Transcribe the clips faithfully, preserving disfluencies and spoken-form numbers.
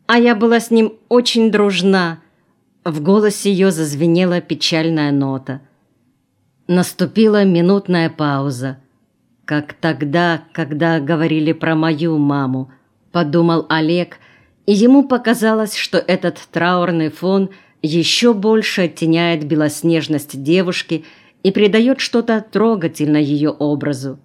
А я была с ним очень дружна». В голосе ее зазвенела печальная нота. Наступила минутная пауза. «Как тогда, когда говорили про мою маму», – подумал Олег, и ему показалось, что этот траурный фон еще больше оттеняет белоснежность девушки и придает что-то трогательное ее образу.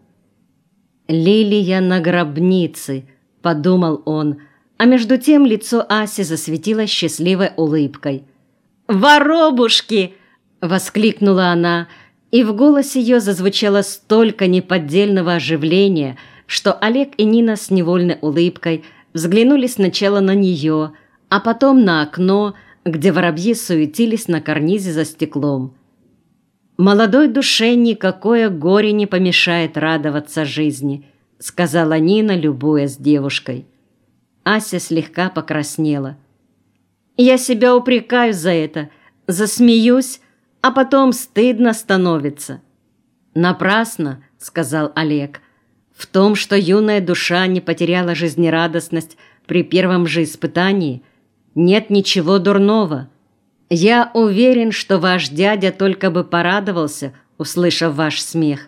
«Лилия на гробнице», – подумал он, а между тем лицо Аси засветилось счастливой улыбкой. «Воробушки!» – воскликнула она, и в голосе ее зазвучало столько неподдельного оживления, что Олег и Нина с невольной улыбкой взглянули сначала на нее, а потом на окно, где воробьи суетились на карнизе за стеклом. «Молодой душе никакое горе не помешает радоваться жизни», – сказала Нина, любуясь девушкой. Ася слегка покраснела. «Я себя упрекаю за это, засмеюсь, а потом стыдно становится». «Напрасно», – сказал Олег. «В том, что юная душа не потеряла жизнерадостность при первом же испытании, нет ничего дурного. Я уверен, что ваш дядя только бы порадовался, услышав ваш смех».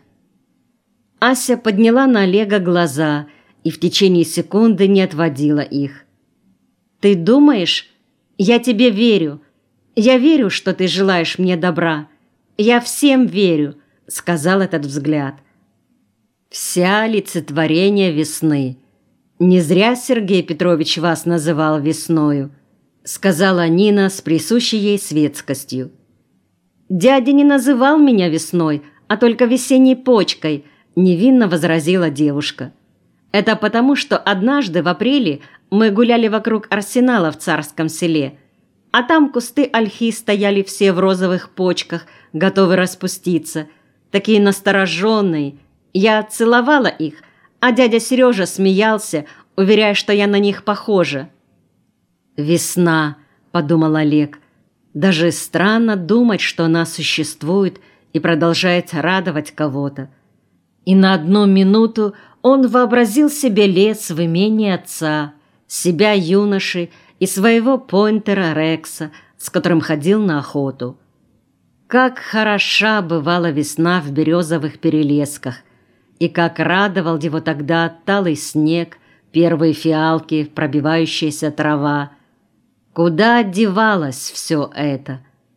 Ася подняла на Олега глаза и в течение секунды не отводила их. «Ты думаешь? Я тебе верю. Я верю, что ты желаешь мне добра. Я всем верю», — сказал этот взгляд. «Вся олицетворение весны. Не зря Сергей Петрович вас называл весною», — сказала Нина с присущей ей светскостью. «Дядя не называл меня весной, а только весенней почкой», — невинно возразила девушка. «Это потому, что однажды в апреле мы гуляли вокруг арсенала в Царском селе, а там кусты ольхи стояли все в розовых почках, готовы распуститься, такие настороженные. Я целовала их, а дядя Сережа смеялся, уверяя, что я на них похожа». «Весна», — подумал Олег. «Даже странно думать, что она существует и продолжает радовать кого-то». И на одну минуту он вообразил себе лес в имении отца, себя юноши и своего пойнтера Рекса, с которым ходил на охоту. Как хороша бывала весна в березовых перелесках, и как радовал его тогда талый снег, первые фиалки, пробивающаяся трава. Куда девалось все это?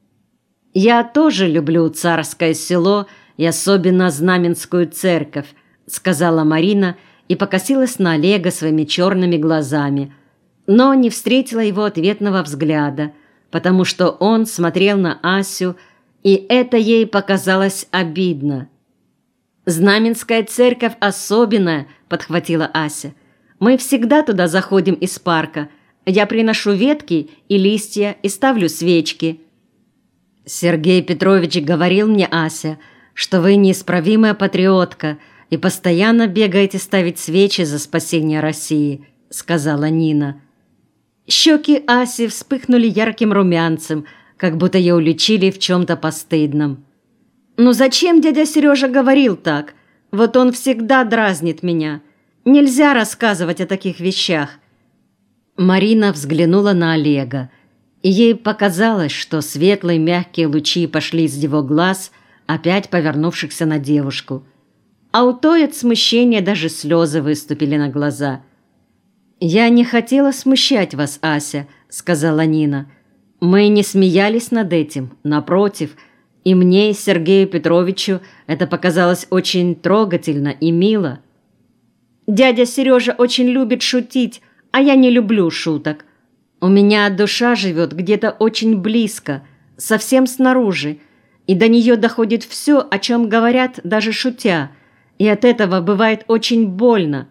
«Я тоже люблю Царское село и особенно Знаменскую церковь», — сказала Марина и покосилась на Олега своими черными глазами, но не встретила его ответного взгляда, потому что он смотрел на Асю, и это ей показалось обидно. «Знаменская церковь особенная», — подхватила Ася. «Мы всегда туда заходим из парка. Я приношу ветки и листья и ставлю свечки». «Сергей Петрович говорил мне, Ася, что вы неисправимая патриотка и постоянно бегаете ставить свечи за спасение России», — сказала Нина. Щеки Аси вспыхнули ярким румянцем, как будто ее уличили в чем-то постыдном. «Ну зачем дядя Сережа говорил так? Вот он всегда дразнит меня. Нельзя рассказывать о таких вещах». Марина взглянула на Олега, и ей показалось, что светлые мягкие лучи пошли из его глаз, опять повернувшихся на девушку. А у той от смущения даже слезы выступили на глаза. «Я не хотела смущать вас, Ася», — сказала Нина. «Мы не смеялись над этим, напротив, и мне, и Сергею Петровичу это показалось очень трогательно и мило». «Дядя Сережа очень любит шутить, а я не люблю шуток. У меня душа живет где-то очень близко, совсем снаружи, и до нее доходит все, о чем говорят, даже шутя, и от этого бывает очень больно».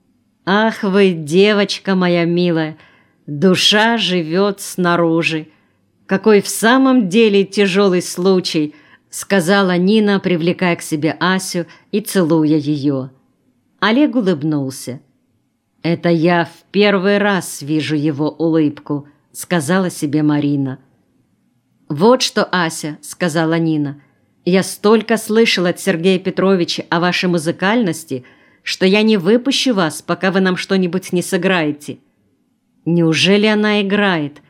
«Ах вы, девочка моя милая, душа живет снаружи. Какой в самом деле тяжелый случай», — сказала Нина, привлекая к себе Асю и целуя ее. Олег улыбнулся. «Это я в первый раз вижу его улыбку», — сказала себе Марина. «Вот что, Ася», — сказала Нина, — «я столько слышала от Сергея Петровича о вашей музыкальности, что я не выпущу вас, пока вы нам что-нибудь не сыграете». Неужели она играет?